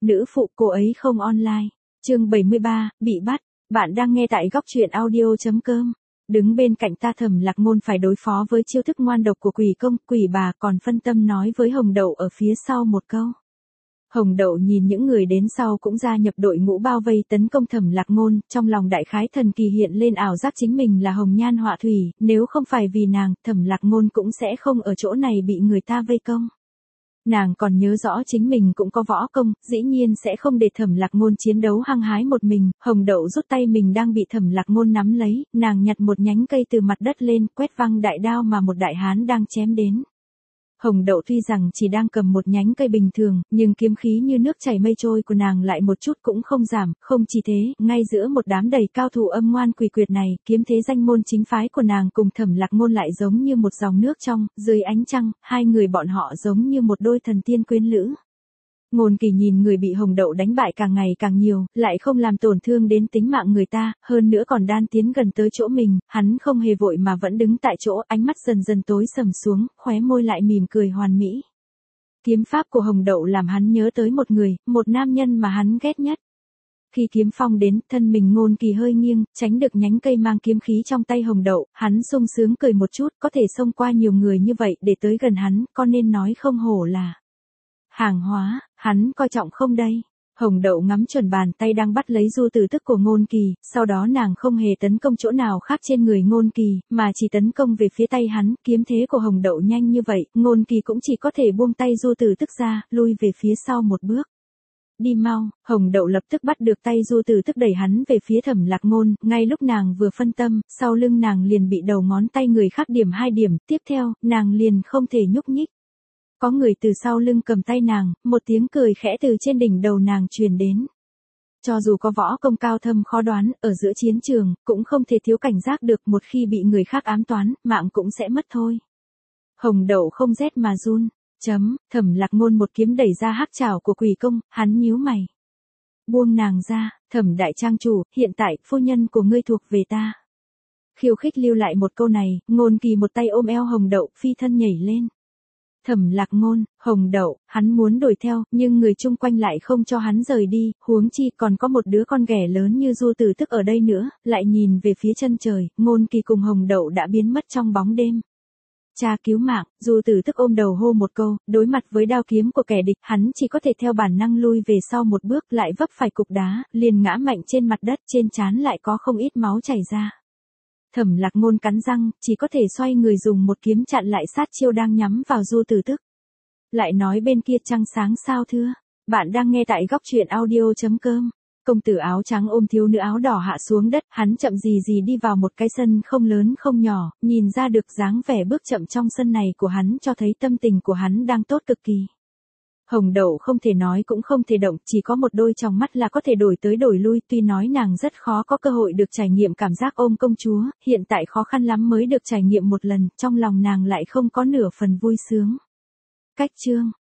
nữ phụ cô ấy không online. Chương 73, bị bắt. Bạn đang nghe tại góc truyện audio.com. Đứng bên cạnh ta Thẩm Lạc Ngôn phải đối phó với chiêu thức ngoan độc của quỷ công, quỷ bà còn phân tâm nói với Hồng Đậu ở phía sau một câu. Hồng Đậu nhìn những người đến sau cũng gia nhập đội ngũ bao vây tấn công Thẩm Lạc Ngôn, trong lòng đại khái thần kỳ hiện lên ảo giác chính mình là hồng nhan họa thủy, nếu không phải vì nàng, Thẩm Lạc Ngôn cũng sẽ không ở chỗ này bị người ta vây công. Nàng còn nhớ rõ chính mình cũng có võ công, dĩ nhiên sẽ không để Thẩm Lạc Ngôn chiến đấu hăng hái một mình. Hồng Đậu rút tay mình đang bị Thẩm Lạc Ngôn nắm lấy, nàng nhặt một nhánh cây từ mặt đất lên, quét văng đại đao mà một đại hán đang chém đến. Hồng Đậu tuy rằng chỉ đang cầm một nhánh cây bình thường, nhưng kiếm khí như nước chảy mây trôi của nàng lại một chút cũng không giảm, không chỉ thế, ngay giữa một đám đầy cao thủ âm ngoan quỷ quyệt này, kiếm thế danh môn chính phái của nàng cùng Thẩm Lạc Ngôn lại giống như một dòng nước trong, dưới ánh trăng, hai người bọn họ giống như một đôi thần tiên quyến lữ. Ngôn Kỳ nhìn người bị Hồng Đậu đánh bại càng ngày càng nhiều, lại không làm tổn thương đến tính mạng người ta, hơn nữa còn đan tiến gần tới chỗ mình, hắn không hề vội mà vẫn đứng tại chỗ, ánh mắt dần dần tối sầm xuống, khóe môi lại mỉm cười hoàn mỹ. Kiếm pháp của Hồng Đậu làm hắn nhớ tới một người, một nam nhân mà hắn ghét nhất. Khi kiếm phong đến, thân mình Ngôn Kỳ hơi nghiêng, tránh được nhánh cây mang kiếm khí trong tay Hồng Đậu, hắn sung sướng cười một chút, có thể xông qua nhiều người như vậy để tới gần hắn, có nên nói không hổ là hàng hóa, hắn coi trọng không đây? Hồng Đậu ngắm chuẩn bàn tay đang bắt lấy du tử tức của Ngôn Kỳ, sau đó nàng không hề tấn công chỗ nào khác trên người Ngôn Kỳ, mà chỉ tấn công về phía tay hắn, kiếm thế của Hồng Đậu nhanh như vậy, Ngôn Kỳ cũng chỉ có thể buông tay du tử tức ra, lui về phía sau một bước. Đi mau, Hồng Đậu lập tức bắt được tay du tử tức đẩy hắn về phía Thẩm Lạc Ngôn, ngay lúc nàng vừa phân tâm, sau lưng nàng liền bị đầu ngón tay người khác điểm 2 điểm, tiếp theo, nàng liền không thể nhúc nhích. Có người từ sau lưng cầm tay nàng, một tiếng cười khẽ từ trên đỉnh đầu nàng truyền đến. Cho dù có võ công cao thâm khó đoán, ở giữa chiến trường, cũng không thể thiếu cảnh giác được, một khi bị người khác ám toán, mạng cũng sẽ mất thôi. Hồng Đậu không rét mà run. Thẩm Lạc Ngôn một kiếm đẩy ra hắc trảo của quỷ công, hắn nhíu mày. Buông nàng ra, Thẩm đại trang chủ, hiện tại, phu nhân của ngươi thuộc về ta. Khiêu khích lưu lại một câu này, Ngôn Kỳ một tay ôm eo Hồng Đậu, phi thân nhảy lên. Thẩm Lạc Ngôn, Hồng Đậu, hắn muốn đuổi theo, nhưng người chung quanh lại không cho hắn rời đi, huống chi còn có một đứa con ghẻ lớn như du tử tức ở đây nữa, lại nhìn về phía chân trời, Ngôn Kỳ cùng Hồng Đậu đã biến mất trong bóng đêm. Cha cứu mạng, du tử tức ôm đầu hô một câu, đối mặt với đao kiếm của kẻ địch, hắn chỉ có thể theo bản năng lui về sau một bước, lại vấp phải cục đá, liền ngã mạnh trên mặt đất, trên trán lại có không ít máu chảy ra. Thẩm Lạc Ngôn cắn răng, chỉ có thể xoay người dùng một kiếm chặn lại sát chiêu đang nhắm vào du tử tức. Lại nói bên kia trăng sáng sao thưa? Bạn đang nghe tại góc truyện audio.com. Công tử áo trắng ôm thiếu nữ áo đỏ hạ xuống đất, hắn chậm gì gì đi vào một cái sân không lớn không nhỏ, nhìn ra được dáng vẻ bước chậm trong sân này của hắn cho thấy tâm tình của hắn đang tốt cực kỳ. Hồng Đậu không thể nói cũng không thể động, chỉ có một đôi tròng mắt là có thể đổi tới đổi lui, tuy nói nàng rất khó có cơ hội được trải nghiệm cảm giác ôm công chúa, hiện tại khó khăn lắm mới được trải nghiệm một lần, trong lòng nàng lại không có nửa phần vui sướng. Cách chương